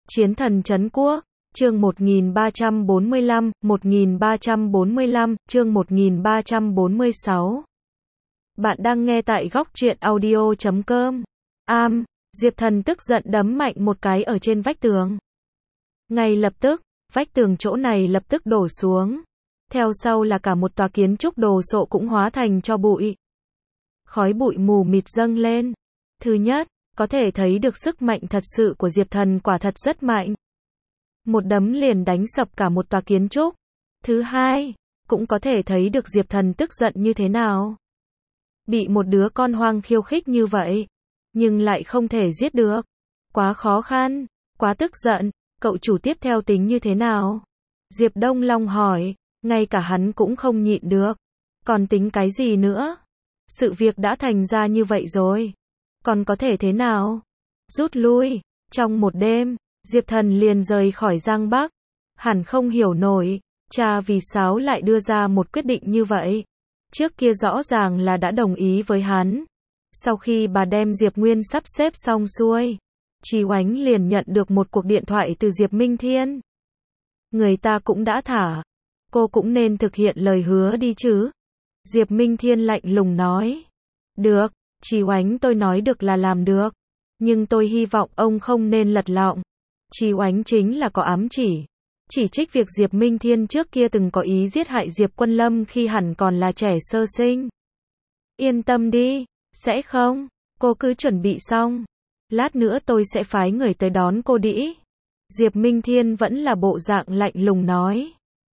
Chiến thần trấn quốc, chương 1345, chương 1346. Bạn đang nghe tại góc truyện audio.com. Diệp Thần tức giận đấm mạnh một cái ở trên vách tường. Ngay lập tức, vách tường chỗ này lập tức đổ xuống. Theo sau là cả một tòa kiến trúc đồ sộ cũng hóa thành tro bụi. Khói bụi mù mịt dâng lên. Thứ nhất, có thể thấy được sức mạnh thật sự của Diệp Thần quả thật rất mạnh. Một đấm liền đánh sập cả một tòa kiến trúc. Thứ hai, cũng có thể thấy được Diệp Thần tức giận như thế nào. Bị một đứa con hoang khiêu khích như vậy, nhưng lại không thể giết được. Quá khó khăn, quá tức giận, cậu chủ tiếp theo tính như thế nào? Diệp Đông Long hỏi, ngay cả hắn cũng không nhịn được. Còn tính cái gì nữa? Sự việc đã thành ra như vậy rồi. Còn có thể thế nào? Rút lui. Trong một đêm, Diệp Thần liền rời khỏi Giang Bắc. Hẳn không hiểu nổi, cha vì sao lại đưa ra một quyết định như vậy. Trước kia rõ ràng là đã đồng ý với hắn. Sau khi bà đem Diệp Nguyên sắp xếp xong xuôi, Chí Oánh liền nhận được một cuộc điện thoại từ Diệp Minh Thiên. Người ta cũng đã thả. Cô cũng nên thực hiện lời hứa đi chứ. Diệp Minh Thiên lạnh lùng nói. Được, Chí Oánh, tôi nói được là làm được. Nhưng tôi hy vọng ông không nên lật lọng. Chí Oánh chính là có ám chỉ trích việc Diệp Minh Thiên trước kia từng có ý giết hại Diệp Quân Lâm khi hẳn còn là trẻ sơ sinh. Yên tâm đi, sẽ không, cô cứ chuẩn bị xong. Lát nữa tôi sẽ phái người tới đón cô đĩ. Diệp Minh Thiên vẫn là bộ dạng lạnh lùng nói.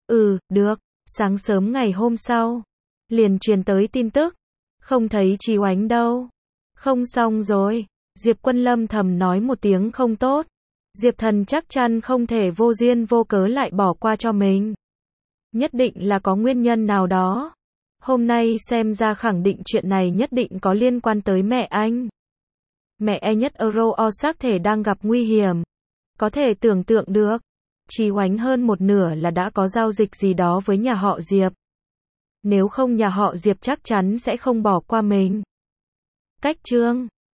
Được. Sáng sớm ngày hôm sau, liền truyền tới tin tức. Không thấy Chí Oánh đâu. Không xong rồi. Diệp Quân Lâm thầm nói một tiếng không tốt. Diệp Thần chắc chắn không thể vô duyên vô cớ lại bỏ qua cho mình. Nhất định là có nguyên nhân nào đó. Hôm nay xem ra khẳng định chuyện này nhất định có liên quan tới mẹ anh. Mẹ anh nhất Euro xác thể đang gặp nguy hiểm. Có thể tưởng tượng được. Chí Oánh hơn một nửa là đã có giao dịch gì đó với nhà họ Diệp. Nếu không nhà họ Diệp chắc chắn sẽ không bỏ qua mình. Cách chương